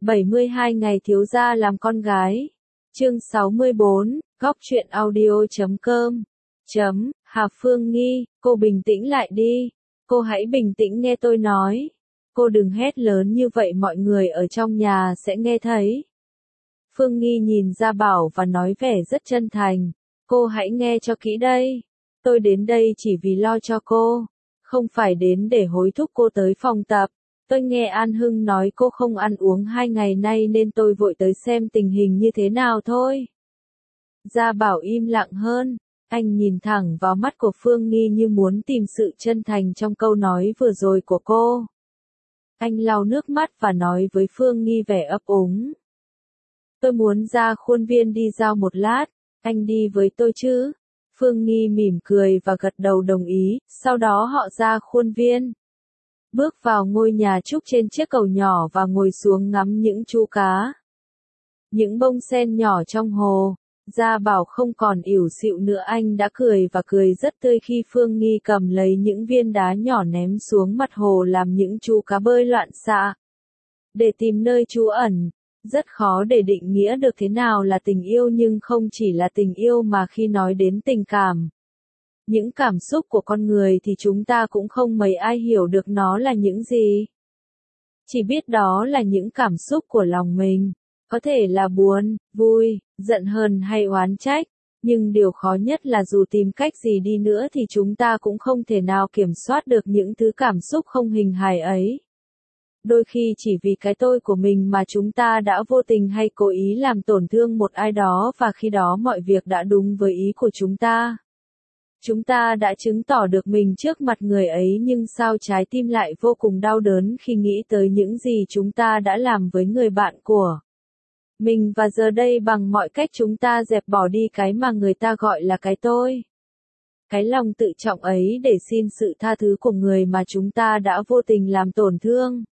72 ngày thiếu gia làm con gái. Chương 64, góc truyện audio.com. Hà Phương Nghi, cô bình tĩnh lại đi. Cô hãy bình tĩnh nghe tôi nói. Cô đừng hét lớn như vậy mọi người ở trong nhà sẽ nghe thấy. Phương Nghi nhìn Gia Bảo và nói vẻ rất chân thành. Cô hãy nghe cho kỹ đây. Tôi đến đây chỉ vì lo cho cô. Không phải đến để hối thúc cô tới phòng tập. Tôi nghe An Hưng nói cô không ăn uống 2 ngày nay nên tôi vội tới xem tình hình như thế nào thôi. Gia Bảo im lặng hơn. Anh nhìn thẳng vào mắt của Phương Nghi như muốn tìm sự chân thành trong câu nói vừa rồi của cô. Anh lau nước mắt và nói với Phương Nghi vẻ ấp úng. Tôi muốn ra khuôn viên đi dạo một lát, anh đi với tôi chứ? Phương Nghi mỉm cười và gật đầu đồng ý, sau đó họ ra khuôn viên. Bước vào ngôi nhà trúc trên chiếc cầu nhỏ và ngồi xuống ngắm những chú cá. Những bông sen nhỏ trong hồ. Gia Bảo không còn ỉu xịu nữa, anh đã cười và cười rất tươi khi Phương Nghi cầm lấy những viên đá nhỏ ném xuống mặt hồ làm những chú cá bơi loạn xạ. Để tìm nơi trú ẩn, rất khó để định nghĩa được thế nào là tình yêu, nhưng không chỉ là tình yêu mà khi nói đến tình cảm. Những cảm xúc của con người thì chúng ta cũng không mấy ai hiểu được nó là những gì. Chỉ biết đó là những cảm xúc của lòng mình. Có thể là buồn, vui, giận hờn hay oán trách, nhưng điều khó nhất là dù tìm cách gì đi nữa thì chúng ta cũng không thể nào kiểm soát được những thứ cảm xúc không hình hài ấy. Đôi khi chỉ vì cái tôi của mình mà chúng ta đã vô tình hay cố ý làm tổn thương một ai đó, và khi đó mọi việc đã đúng với ý của chúng ta. Chúng ta đã chứng tỏ được mình trước mặt người ấy, nhưng sao trái tim lại vô cùng đau đớn khi nghĩ tới những gì chúng ta đã làm với người bạn của mình, và giờ đây bằng mọi cách chúng ta dẹp bỏ đi cái mà người ta gọi là cái tôi. Cái lòng tự trọng ấy để xin sự tha thứ của người mà chúng ta đã vô tình làm tổn thương.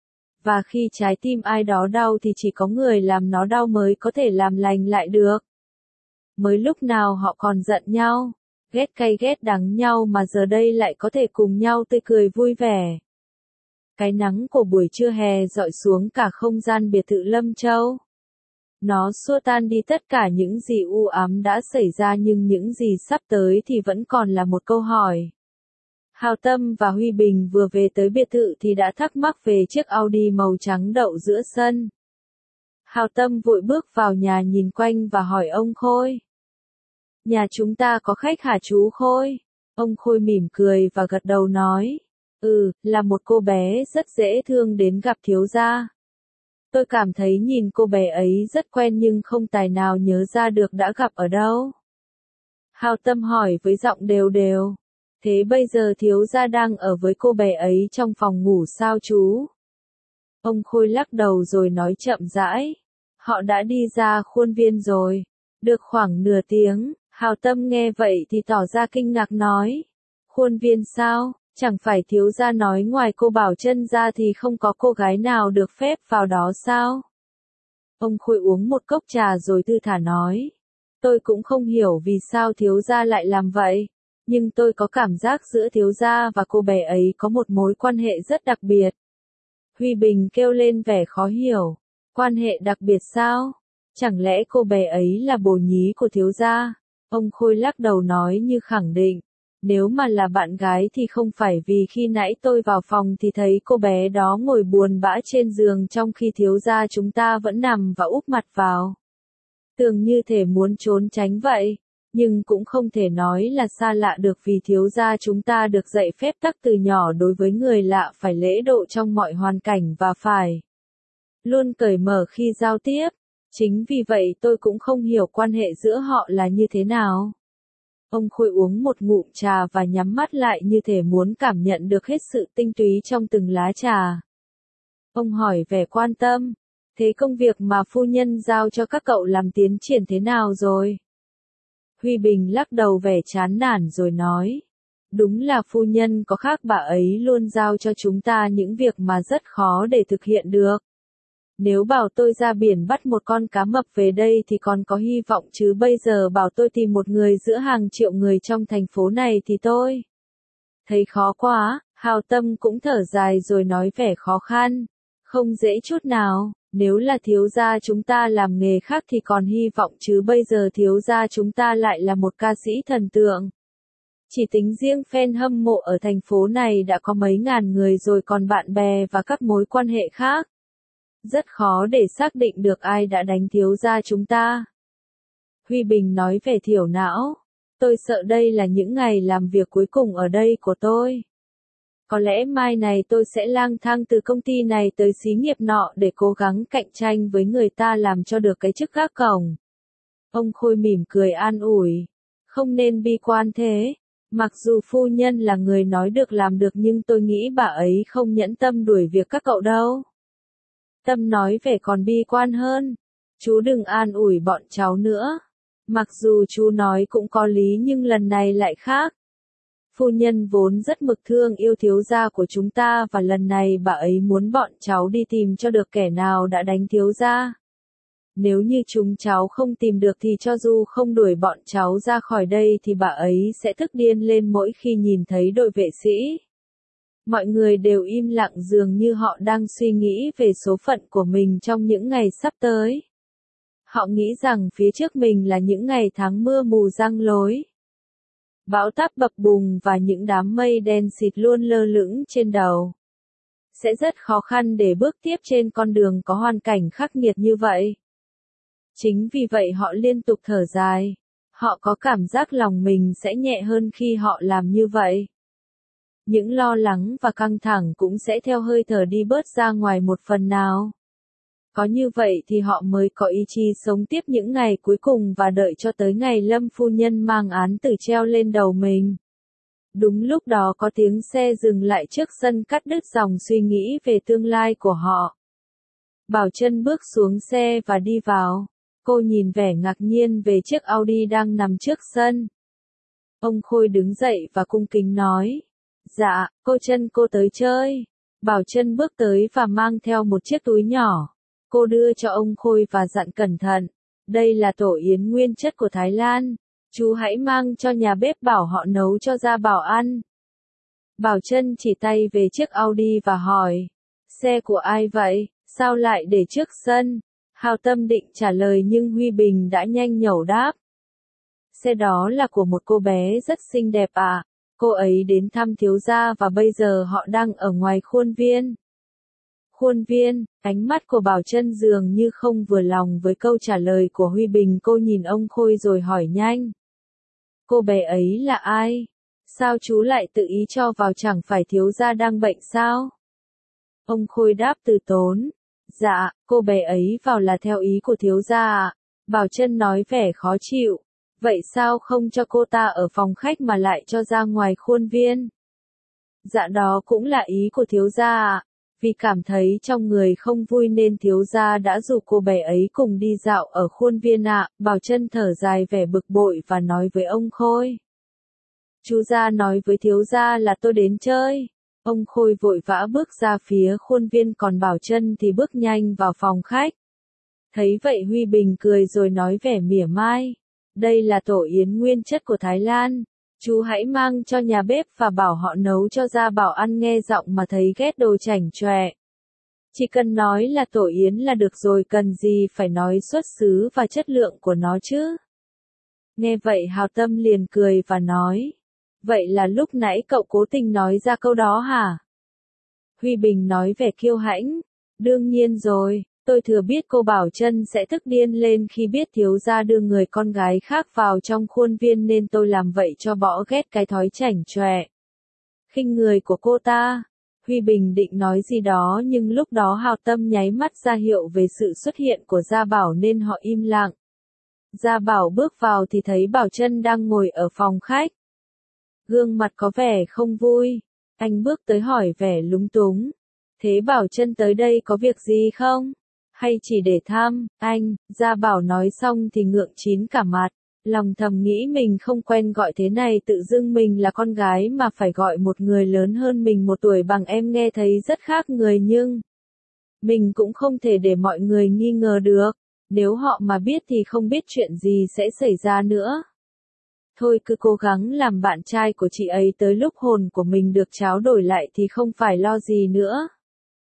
Và khi trái tim ai đó đau thì chỉ có người làm nó đau mới có thể làm lành lại được. Mới lúc nào họ còn giận nhau, ghét cay ghét đắng nhau mà giờ đây lại có thể cùng nhau tươi cười vui vẻ. Cái nắng của buổi trưa hè dọi xuống cả không gian biệt thự Lâm Châu. Nó xua tan đi tất cả những gì u ám đã xảy ra, nhưng những gì sắp tới thì vẫn còn là một câu hỏi. Hào Tâm và Huy Bình vừa về tới biệt thự thì đã thắc mắc về chiếc Audi màu trắng đậu giữa sân. Hào Tâm vội bước vào nhà nhìn quanh và hỏi ông Khôi. Nhà chúng ta có khách hả chú Khôi? Ông Khôi mỉm cười và gật đầu nói. Là một cô bé rất dễ thương đến gặp thiếu gia. Tôi cảm thấy nhìn cô bé ấy rất quen nhưng không tài nào nhớ ra được đã gặp ở đâu. Hào Tâm hỏi với giọng đều đều. Thế bây giờ thiếu gia đang ở với cô bé ấy trong phòng ngủ sao chú? Ông Khôi lắc đầu rồi nói chậm rãi. Họ đã đi ra khuôn viên rồi. Được khoảng nửa tiếng, Hào Tâm nghe vậy thì tỏ ra kinh ngạc nói. Khuôn viên sao? Chẳng phải thiếu gia nói ngoài cô Bảo Trân ra thì không có cô gái nào được phép vào đó sao? Ông Khôi uống một cốc trà rồi thư thả nói. Tôi cũng không hiểu vì sao thiếu gia lại làm vậy. Nhưng tôi có cảm giác giữa thiếu gia và cô bé ấy có một mối quan hệ rất đặc biệt. Huy Bình kêu lên vẻ khó hiểu. Quan hệ đặc biệt sao? Chẳng lẽ cô bé ấy là bồ nhí của thiếu gia? Ông Khôi lắc đầu nói như khẳng định. Nếu mà là bạn gái thì không phải, vì khi nãy tôi vào phòng thì thấy cô bé đó ngồi buồn bã trên giường trong khi thiếu gia chúng ta vẫn nằm và úp mặt vào tường như thể muốn trốn tránh vậy. Nhưng cũng không thể nói là xa lạ được, vì thiếu gia chúng ta được dạy phép tắc từ nhỏ đối với người lạ phải lễ độ trong mọi hoàn cảnh và phải luôn cởi mở khi giao tiếp. Chính vì vậy tôi cũng không hiểu quan hệ giữa họ là như thế nào. Ông Khôi uống một ngụm trà và nhắm mắt lại như thể muốn cảm nhận được hết sự tinh túy trong từng lá trà. Ông hỏi vẻ quan tâm. Thế công việc mà phu nhân giao cho các cậu làm tiến triển thế nào rồi? Huy Bình lắc đầu vẻ chán nản rồi nói. Đúng là phu nhân có khác, bà ấy luôn giao cho chúng ta những việc mà rất khó để thực hiện được. Nếu bảo tôi ra biển bắt một con cá mập về đây thì còn có hy vọng, chứ bây giờ bảo tôi tìm một người giữa hàng triệu người trong thành phố này thì tôi thấy khó quá. Hào Tâm cũng thở dài rồi nói vẻ khó khăn. Không dễ chút nào, nếu là thiếu gia chúng ta làm nghề khác thì còn hy vọng chứ bây giờ thiếu gia chúng ta lại là một ca sĩ thần tượng. Chỉ tính riêng fan hâm mộ ở thành phố này đã có mấy ngàn người rồi còn bạn bè và các mối quan hệ khác. Rất khó để xác định được ai đã đánh thiếu gia chúng ta. Huy Bình nói vẻ thiểu não. Tôi sợ đây là những ngày làm việc cuối cùng ở đây của tôi. Có lẽ mai này tôi sẽ lang thang từ công ty này tới xí nghiệp nọ để cố gắng cạnh tranh với người ta làm cho được cái chức gác cổng. Ông Khôi mỉm cười an ủi. Không nên bi quan thế. Mặc dù phu nhân là người nói được làm được nhưng tôi nghĩ bà ấy không nhẫn tâm đuổi việc các cậu đâu. Tâm nói vẻ còn bi quan hơn. Chú đừng an ủi bọn cháu nữa. Mặc dù chú nói cũng có lý nhưng lần này lại khác. Phu nhân vốn rất mực thương yêu thiếu gia của chúng ta và lần này bà ấy muốn bọn cháu đi tìm cho được kẻ nào đã đánh thiếu gia. Nếu như chúng cháu không tìm được thì cho dù không đuổi bọn cháu ra khỏi đây thì bà ấy sẽ tức điên lên mỗi khi nhìn thấy đội vệ sĩ. Mọi người đều im lặng dường như họ đang suy nghĩ về số phận của mình trong những ngày sắp tới. Họ nghĩ rằng phía trước mình là những ngày tháng mưa mù giăng lối. Bão táp bập bùng và những đám mây đen xịt luôn lơ lửng trên đầu. Sẽ rất khó khăn để bước tiếp trên con đường có hoàn cảnh khắc nghiệt như vậy. Chính vì vậy họ liên tục thở dài. Họ có cảm giác lòng mình sẽ nhẹ hơn khi họ làm như vậy. Những lo lắng và căng thẳng cũng sẽ theo hơi thở đi bớt ra ngoài một phần nào. Có như vậy thì họ mới có ý chí sống tiếp những ngày cuối cùng và đợi cho tới ngày Lâm phu nhân mang án tử treo lên đầu mình. Đúng lúc đó có tiếng xe dừng lại trước sân cắt đứt dòng suy nghĩ về tương lai của họ. Bảo Trân bước xuống xe và đi vào. Cô nhìn vẻ ngạc nhiên về chiếc Audi đang nằm trước sân. Ông Khôi đứng dậy và cung kính nói. Dạ, cô Trân cô tới chơi. Bảo Trân bước tới và mang theo một chiếc túi nhỏ. Cô đưa cho ông Khôi và dặn cẩn thận. Đây là tổ yến nguyên chất của Thái Lan. Chú hãy mang cho nhà bếp bảo họ nấu cho Gia Bảo ăn. Bảo Trân chỉ tay về chiếc Audi và hỏi. Xe của ai vậy? Sao lại để trước sân? Hào Tâm định trả lời nhưng Huy Bình đã nhanh nhẩu đáp. Xe đó là của một cô bé rất xinh đẹp ạ. Cô ấy đến thăm thiếu gia và bây giờ họ đang ở ngoài khuôn viên. Khuôn viên, ánh mắt của Bảo Trân dường như không vừa lòng với câu trả lời của Huy Bình. Cô nhìn ông Khôi rồi hỏi nhanh. Cô bé ấy là ai? Sao chú lại tự ý cho vào, chẳng phải thiếu gia đang bệnh sao? Ông Khôi đáp từ tốn. Dạ, cô bé ấy vào là theo ý của thiếu gia ạ. Bảo Trân nói vẻ khó chịu. Vậy sao không cho cô ta ở phòng khách mà lại cho ra ngoài khuôn viên? Dạ đó cũng là ý của thiếu gia ạ. Vì cảm thấy trong người không vui nên thiếu gia đã rủ cô bé ấy cùng đi dạo ở khuôn viên ạ. Bảo Trân thở dài vẻ bực bội và nói với ông Khôi. Chú gia nói với thiếu gia là tôi đến chơi. Ông Khôi vội vã bước ra phía khuôn viên còn Bảo Trân thì bước nhanh vào phòng khách. Thấy vậy Huy Bình cười rồi nói vẻ mỉa mai. Đây là tổ yến nguyên chất của Thái Lan. Chú hãy mang cho nhà bếp và bảo họ nấu cho Gia Bảo ăn, nghe giọng mà thấy ghét đồ chảnh chọe. Chỉ cần nói là tổ yến là được rồi, cần gì phải nói xuất xứ và chất lượng của nó chứ. Nghe vậy Hào Tâm liền cười và nói. Vậy là lúc nãy cậu cố tình nói ra câu đó hả? Huy Bình nói vẻ kiêu hãnh. Đương nhiên rồi, tôi thừa biết cô Bảo Trân sẽ tức điên lên khi biết thiếu gia đưa người con gái khác vào trong khuôn viên nên tôi làm vậy cho bỏ ghét cái thói chảnh chọe, khinh người của cô ta. Huy Bình định nói gì đó nhưng lúc đó Hào Tâm nháy mắt ra hiệu về sự xuất hiện của Gia Bảo nên họ im lặng. Gia Bảo bước vào thì thấy Bảo Trân đang ngồi ở phòng khách. Gương mặt có vẻ không vui. Anh bước tới hỏi vẻ lúng túng. Thế Bảo Trân tới đây có việc gì không? Hay chỉ để thăm, anh? Gia Bảo nói xong thì ngượng chín cả mặt. Lòng thầm nghĩ mình không quen gọi thế này, tự dưng mình là con gái mà phải gọi một người lớn hơn mình 1 tuổi bằng em nghe thấy rất khác người, nhưng mình cũng không thể để mọi người nghi ngờ được. Nếu họ mà biết thì không biết chuyện gì sẽ xảy ra nữa. Thôi cứ cố gắng làm bạn trai của chị ấy tới lúc hồn của mình được tráo đổi lại thì không phải lo gì nữa.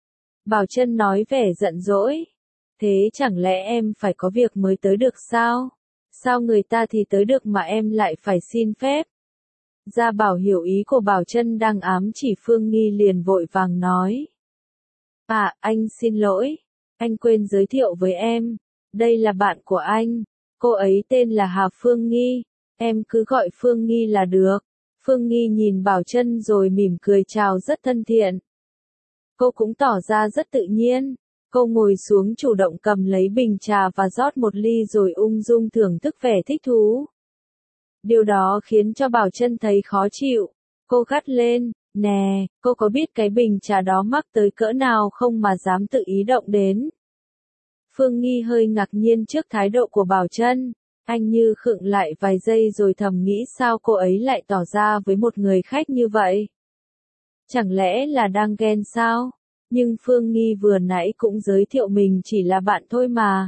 Bảo Trân nói vẻ giận dỗi. Thế chẳng lẽ em phải có việc mới tới được sao? Sao người ta thì tới được mà em lại phải xin phép? Gia Bảo hiểu ý của Bảo Trân đang ám chỉ Phương Nghi liền vội vàng nói. À, anh xin lỗi. Anh quên giới thiệu với em. Đây là bạn của anh. Cô ấy tên là Hà Phương Nghi. Em cứ gọi Phương Nghi là được. Phương Nghi nhìn Bảo Trân rồi mỉm cười chào rất thân thiện. Cô cũng tỏ ra rất tự nhiên. Cô ngồi xuống chủ động cầm lấy bình trà và rót một ly rồi ung dung thưởng thức vẻ thích thú. Điều đó khiến cho Bảo Trân thấy khó chịu. Cô gắt lên, nè, cô có biết cái bình trà đó mắc tới cỡ nào không mà dám tự ý động đến? Phương Nghi hơi ngạc nhiên trước thái độ của Bảo Trân. Anh như khựng lại vài giây rồi thầm nghĩ sao cô ấy lại tỏ ra với một người khách như vậy? Chẳng lẽ là đang ghen sao? Nhưng Phương Nghi vừa nãy cũng giới thiệu mình chỉ là bạn thôi mà.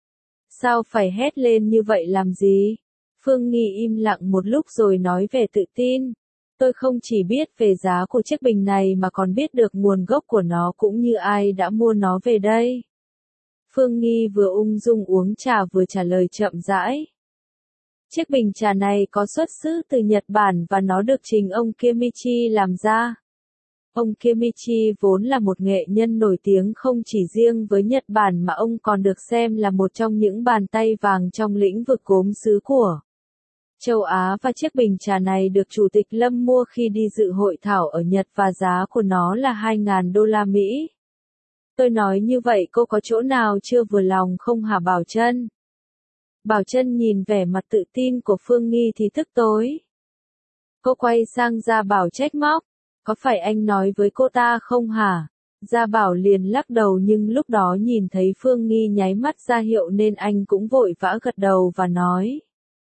Sao phải hét lên như vậy làm gì? Phương Nghi im lặng một lúc rồi nói vẻ tự tin. Tôi không chỉ biết về giá của chiếc bình này mà còn biết được nguồn gốc của nó cũng như ai đã mua nó về đây. Phương Nghi vừa ung dung uống trà vừa trả lời chậm rãi. Chiếc bình trà này có xuất xứ từ Nhật Bản và nó được chính ông Kimichi làm ra. Ông Kimichi vốn là một nghệ nhân nổi tiếng không chỉ riêng với Nhật Bản mà ông còn được xem là một trong những bàn tay vàng trong lĩnh vực gốm sứ của châu Á và chiếc bình trà này được Chủ tịch Lâm mua khi đi dự hội thảo ở Nhật và giá của nó là 2.000 đô la Mỹ. Tôi nói như vậy cô có chỗ nào chưa vừa lòng không hả Bảo Trân? Bảo Trân nhìn vẻ mặt tự tin của Phương Nghi thì tức tối. Cô quay sang Gia Bảo trách móc. Có phải anh nói với cô ta không hả? Gia Bảo liền lắc đầu nhưng lúc đó nhìn thấy Phương Nghi nháy mắt ra hiệu nên anh cũng vội vã gật đầu và nói.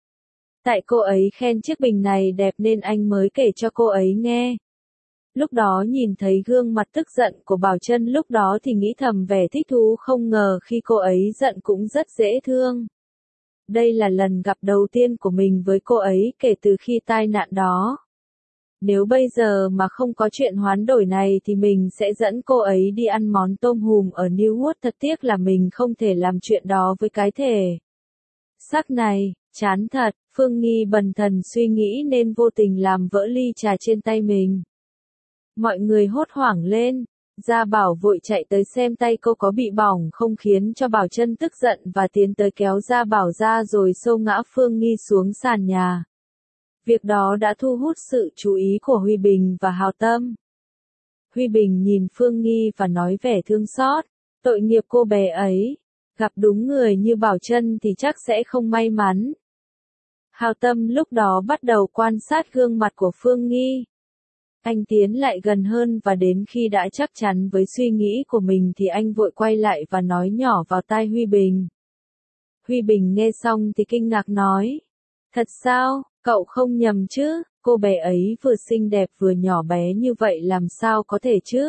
Tại cô ấy khen chiếc bình này đẹp nên anh mới kể cho cô ấy nghe. Lúc đó nhìn thấy gương mặt tức giận của Bảo Trân lúc đó thì nghĩ thầm vẻ thích thú không ngờ khi cô ấy giận cũng rất dễ thương. Đây là lần gặp đầu tiên của mình với cô ấy kể từ khi tai nạn đó. Nếu bây giờ mà không có chuyện hoán đổi này thì mình sẽ dẫn cô ấy đi ăn món tôm hùm ở Newport. Thật tiếc là mình không thể làm chuyện đó với cái thể xác này, chán thật. Phương Nghi bần thần suy nghĩ nên vô tình làm vỡ ly trà trên tay mình. Mọi người hốt hoảng lên. Gia Bảo vội chạy tới xem tay cô có bị bỏng không khiến cho Bảo Trân tức giận và tiến tới kéo Gia Bảo ra rồi xô ngã Phương Nghi xuống sàn nhà. Việc đó đã thu hút sự chú ý của Huy Bình và Hào Tâm. Huy Bình nhìn Phương Nghi và nói vẻ thương xót, tội nghiệp cô bé ấy, gặp đúng người như Bảo Trân thì chắc sẽ không may mắn. Hào Tâm lúc đó bắt đầu quan sát gương mặt của Phương Nghi. Anh tiến lại gần hơn và đến khi đã chắc chắn với suy nghĩ của mình thì anh vội quay lại và nói nhỏ vào tai Huy Bình. Huy Bình nghe xong thì kinh ngạc nói. Thật sao, cậu không nhầm chứ, cô bé ấy vừa xinh đẹp vừa nhỏ bé như vậy làm sao có thể chứ?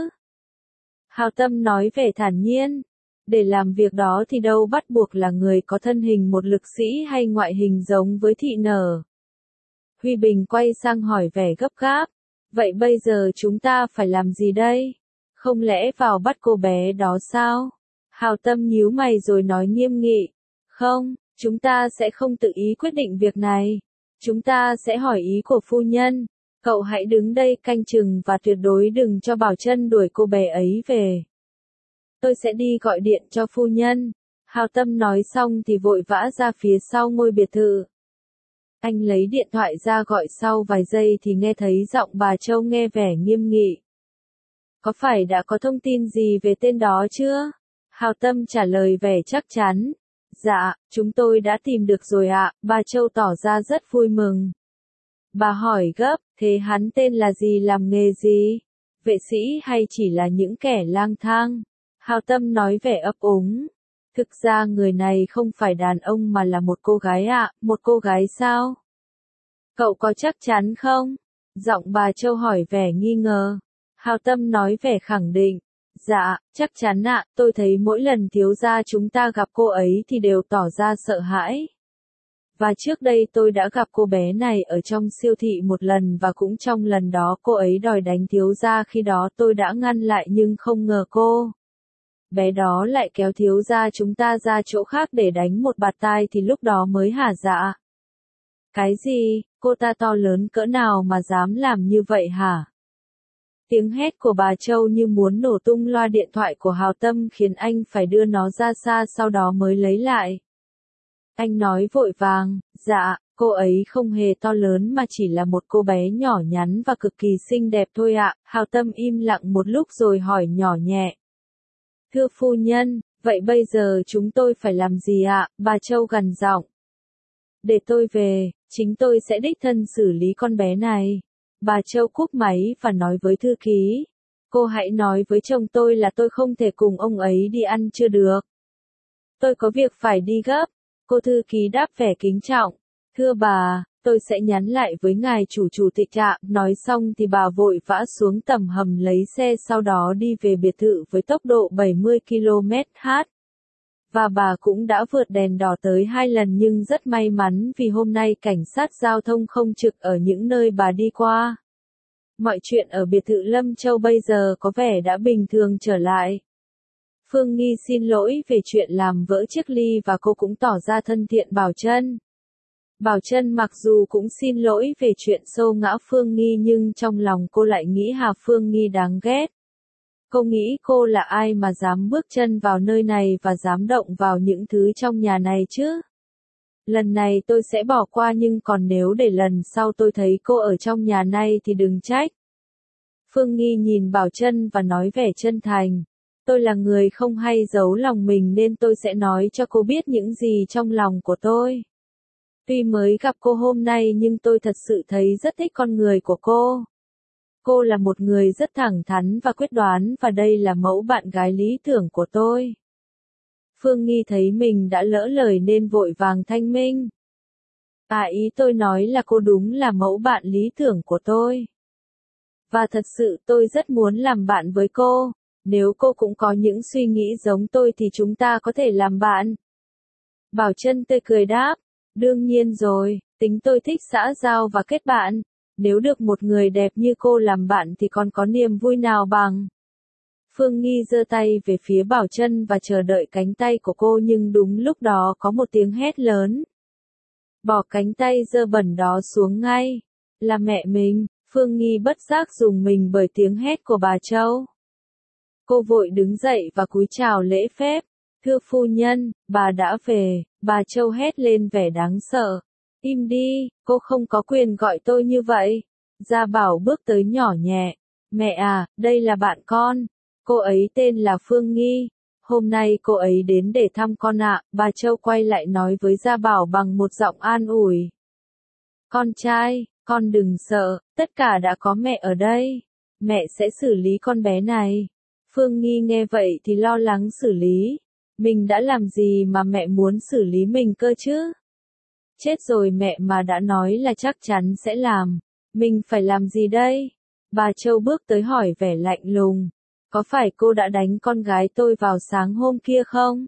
Hào Tâm nói vẻ thản nhiên. Để làm việc đó thì đâu bắt buộc là người có thân hình một lực sĩ hay ngoại hình giống với Thị Nở. Huy Bình quay sang hỏi vẻ gấp gáp. Vậy bây giờ chúng ta phải làm gì đây? Không lẽ vào bắt cô bé đó sao? Hào Tâm nhíu mày rồi nói nghiêm nghị. Không, chúng ta sẽ không tự ý quyết định việc này. Chúng ta sẽ hỏi ý của phu nhân. Cậu hãy đứng đây canh chừng và tuyệt đối đừng cho Bảo Trân đuổi cô bé ấy về. Tôi sẽ đi gọi điện cho phu nhân. Hào Tâm nói xong thì vội vã ra phía sau ngôi biệt thự. Anh lấy điện thoại ra gọi sau vài giây thì nghe thấy giọng bà Châu nghe vẻ nghiêm nghị. Có phải đã có thông tin gì về tên đó chưa? Hào Tâm trả lời vẻ chắc chắn. Dạ, chúng tôi đã tìm được rồi ạ, bà Châu tỏ ra rất vui mừng. Bà hỏi gấp, thế hắn tên là gì làm nghề gì? Vệ sĩ hay chỉ là những kẻ lang thang? Hào Tâm nói vẻ ấp úng. Thực ra người này không phải đàn ông mà là một cô gái ạ, một cô gái sao? Cậu có chắc chắn không? Giọng bà Châu hỏi vẻ nghi ngờ. Hào Tâm nói vẻ khẳng định. Dạ, chắc chắn ạ, tôi thấy mỗi lần thiếu gia chúng ta gặp cô ấy thì đều tỏ ra sợ hãi. Và trước đây tôi đã gặp cô bé này ở trong siêu thị một lần và cũng trong lần đó cô ấy đòi đánh thiếu gia khi đó tôi đã ngăn lại nhưng không ngờ cô bé đó lại kéo thiếu gia chúng ta ra chỗ khác để đánh một bạt tai thì lúc đó mới hả dạ. Cái gì, cô ta to lớn cỡ nào mà dám làm như vậy hả? Tiếng hét của bà Châu như muốn nổ tung loa điện thoại của Hào Tâm khiến anh phải đưa nó ra xa sau đó mới lấy lại. Anh nói vội vàng, dạ, cô ấy không hề to lớn mà chỉ là một cô bé nhỏ nhắn và cực kỳ xinh đẹp thôi ạ. Hào Tâm im lặng một lúc rồi hỏi nhỏ nhẹ. Thưa phu nhân, vậy bây giờ chúng tôi phải làm gì ạ? Bà Châu gằn giọng. Để tôi về, chính tôi sẽ đích thân xử lý con bé này. Bà Châu cúp máy và nói với thư ký. Cô hãy nói với chồng tôi là tôi không thể cùng ông ấy đi ăn trưa được. Tôi có việc phải đi gấp. Cô thư ký đáp vẻ kính trọng. Thưa bà, tôi sẽ nhắn lại với ngài chủ tịch ạ. Nói xong thì bà vội vã xuống tầng hầm lấy xe sau đó đi về biệt thự với tốc độ 70 km/h. Và bà cũng đã vượt đèn đỏ tới 2 lần nhưng rất may mắn vì hôm nay cảnh sát giao thông không trực ở những nơi bà đi qua. Mọi chuyện ở biệt thự Lâm Châu bây giờ có vẻ đã bình thường trở lại. Phương Nghi xin lỗi về chuyện làm vỡ chiếc ly và cô cũng tỏ ra thân thiện Bảo Trân. Bảo Trân mặc dù cũng xin lỗi về chuyện xô ngã Phương Nghi nhưng trong lòng cô lại nghĩ Hà Phương Nghi đáng ghét. Cô nghĩ cô là ai mà dám bước chân vào nơi này và dám động vào những thứ trong nhà này chứ? Lần này tôi sẽ bỏ qua nhưng còn nếu để lần sau tôi thấy cô ở trong nhà này thì đừng trách. Phương Nghi nhìn Bảo Trân và nói vẻ chân thành. Tôi là người không hay giấu lòng mình nên tôi sẽ nói cho cô biết những gì trong lòng của tôi. Tuy mới gặp cô hôm nay nhưng tôi thật sự thấy rất thích con người của cô. Cô là một người rất thẳng thắn và quyết đoán và đây là mẫu bạn gái lý tưởng của tôi. Phương Nghi thấy mình đã lỡ lời nên vội vàng thanh minh. Ý tôi nói là cô đúng là mẫu bạn lý tưởng của tôi. Và thật sự tôi rất muốn làm bạn với cô. Nếu cô cũng có những suy nghĩ giống tôi thì chúng ta có thể làm bạn. Bảo Trân tươi cười đáp. Đương nhiên rồi, tính tôi thích xã giao và kết bạn. Nếu được một người đẹp như cô làm bạn thì còn có niềm vui nào bằng. Phương Nghi giơ tay về phía Bảo Trân và chờ đợi cánh tay của cô nhưng đúng lúc đó có một tiếng hét lớn. Bỏ cánh tay dơ bẩn đó xuống ngay. Là mẹ mình. Phương Nghi bất giác rùng mình bởi tiếng hét của bà Châu. Cô vội đứng dậy và cúi chào lễ phép. Thưa phu nhân, bà đã về. Bà Châu hét lên vẻ đáng sợ. Im đi, cô không có quyền gọi tôi như vậy. Gia Bảo bước tới nhỏ nhẹ. Mẹ à, đây là bạn con. Cô ấy tên là Phương Nghi. Hôm nay cô ấy đến để thăm con ạ. Bà Châu quay lại nói với Gia Bảo bằng một giọng an ủi. Con trai, con đừng sợ, tất cả đã có mẹ ở đây. Mẹ sẽ xử lý con bé này. Phương Nghi nghe vậy thì lo lắng xử lý. Mình đã làm gì mà mẹ muốn xử lý mình cơ chứ? Chết rồi mẹ mà đã nói là chắc chắn sẽ làm. Mình phải làm gì đây? Bà Châu bước tới hỏi vẻ lạnh lùng. Có phải cô đã đánh con gái tôi vào sáng hôm kia không?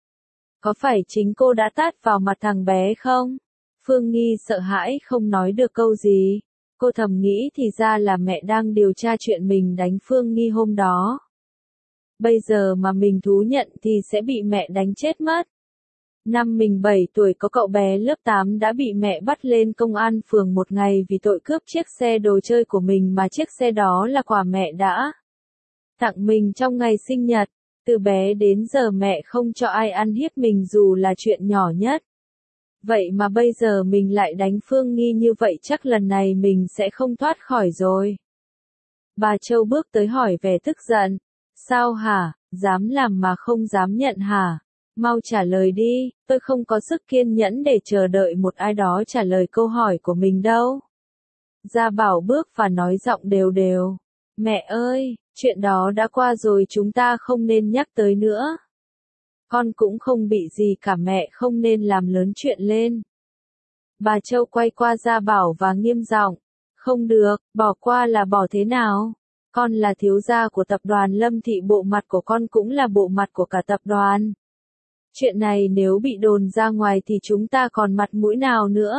Có phải chính cô đã tát vào mặt thằng bé không? Phương Nghi sợ hãi không nói được câu gì. Cô thầm nghĩ thì ra là mẹ đang điều tra chuyện mình đánh Phương Nghi hôm đó. Bây giờ mà mình thú nhận thì sẽ bị mẹ đánh chết mất. Năm mình 7 tuổi có cậu bé lớp 8 đã bị mẹ bắt lên công an phường một ngày vì tội cướp chiếc xe đồ chơi của mình mà chiếc xe đó là quà mẹ đã tặng mình trong ngày sinh nhật. Từ bé đến giờ mẹ không cho ai ăn hiếp mình dù là chuyện nhỏ nhất. Vậy mà bây giờ mình lại đánh Phương Nghi như vậy chắc lần này mình sẽ không thoát khỏi rồi. Bà Châu bước tới hỏi vẻ tức giận. Sao hả, dám làm mà không dám nhận hả? Mau trả lời đi, tôi không có sức kiên nhẫn để chờ đợi một ai đó trả lời câu hỏi của mình đâu. Gia Bảo bước và nói giọng đều đều. Mẹ ơi, chuyện đó đã qua rồi chúng ta không nên nhắc tới nữa. Con cũng không bị gì cả mẹ không nên làm lớn chuyện lên. Bà Châu quay qua Gia Bảo và nghiêm giọng. Không được, bỏ qua là bỏ thế nào? Con là thiếu gia của tập đoàn Lâm Thị, bộ mặt của con cũng là bộ mặt của cả tập đoàn. Chuyện này nếu bị đồn ra ngoài thì chúng ta còn mặt mũi nào nữa?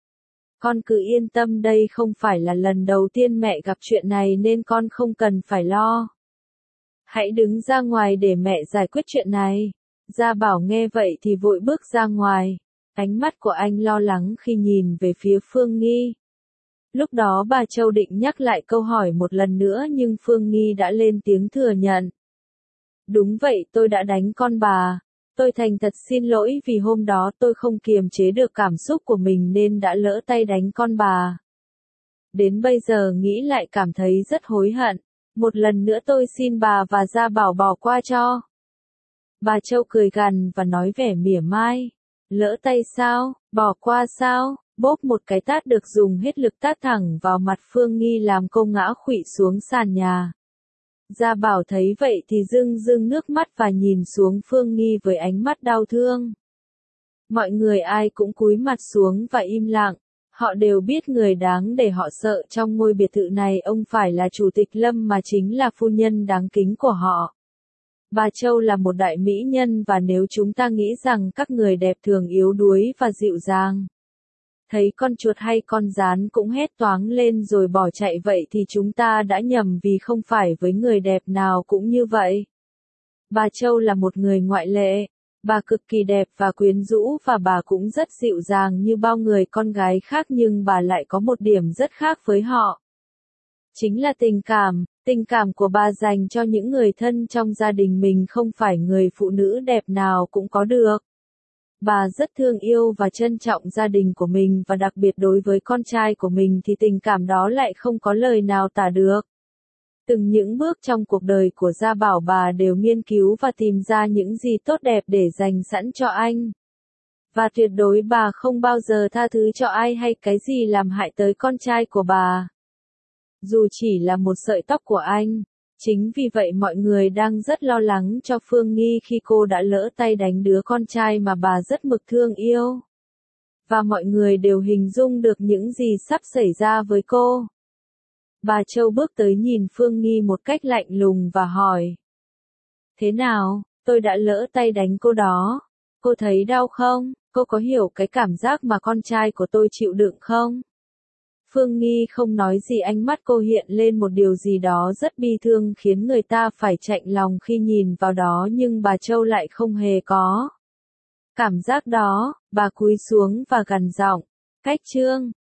Con cứ yên tâm, đây không phải là lần đầu tiên mẹ gặp chuyện này nên con không cần phải lo. Hãy đứng ra ngoài để mẹ giải quyết chuyện này. Gia Bảo nghe vậy thì vội bước ra ngoài. Ánh mắt của anh lo lắng khi nhìn về phía Phương Nghi. Lúc đó bà Châu định nhắc lại câu hỏi một lần nữa nhưng Phương Nghi đã lên tiếng thừa nhận. Đúng vậy, tôi đã đánh con bà. Tôi thành thật xin lỗi vì hôm đó tôi không kiềm chế được cảm xúc của mình nên đã lỡ tay đánh con bà. Đến bây giờ nghĩ lại cảm thấy rất hối hận. Một lần nữa tôi xin bà và Gia Bảo bỏ qua cho. Bà Châu cười gằn và nói vẻ mỉa mai. Lỡ tay sao, bỏ qua sao, bốp một cái tát được dùng hết lực tát thẳng vào mặt Phương Nghi làm cô ngã khuỵu xuống sàn nhà. Gia Bảo thấy vậy thì rưng rưng nước mắt và nhìn xuống Phương Nghi với ánh mắt đau thương. Mọi người ai cũng cúi mặt xuống và im lặng. Họ đều biết người đáng để họ sợ trong ngôi biệt thự này ông phải là Chủ tịch Lâm mà chính là phu nhân đáng kính của họ. Bà Châu là một đại mỹ nhân và nếu chúng ta nghĩ rằng các người đẹp thường yếu đuối và dịu dàng. Thấy con chuột hay con gián cũng hét toáng lên rồi bỏ chạy vậy thì chúng ta đã nhầm vì không phải với người đẹp nào cũng như vậy. Bà Châu là một người ngoại lệ. Bà cực kỳ đẹp và quyến rũ và bà cũng rất dịu dàng như bao người con gái khác nhưng bà lại có một điểm rất khác với họ. Chính là tình cảm của bà dành cho những người thân trong gia đình mình không phải người phụ nữ đẹp nào cũng có được. Bà rất thương yêu và trân trọng gia đình của mình và đặc biệt đối với con trai của mình thì tình cảm đó lại không có lời nào tả được. Từng những bước trong cuộc đời của Gia Bảo bà đều nghiên cứu và tìm ra những gì tốt đẹp để dành sẵn cho anh. Và tuyệt đối bà không bao giờ tha thứ cho ai hay cái gì làm hại tới con trai của bà. Dù chỉ là một sợi tóc của anh. Chính vì vậy mọi người đang rất lo lắng cho Phương Nghi khi cô đã lỡ tay đánh đứa con trai mà bà rất mực thương yêu. Và mọi người đều hình dung được những gì sắp xảy ra với cô. Bà Châu bước tới nhìn Phương Nghi một cách lạnh lùng và hỏi. Thế nào, tôi đã lỡ tay đánh cô đó. Cô thấy đau không? Cô có hiểu cái cảm giác mà con trai của tôi chịu đựng không? Phương Nghi không nói gì, ánh mắt cô hiện lên một điều gì đó rất bi thương khiến người ta phải chạnh lòng khi nhìn vào đó nhưng bà Châu lại không hề có cảm giác đó. Bà cúi xuống và gằn giọng. Cách chương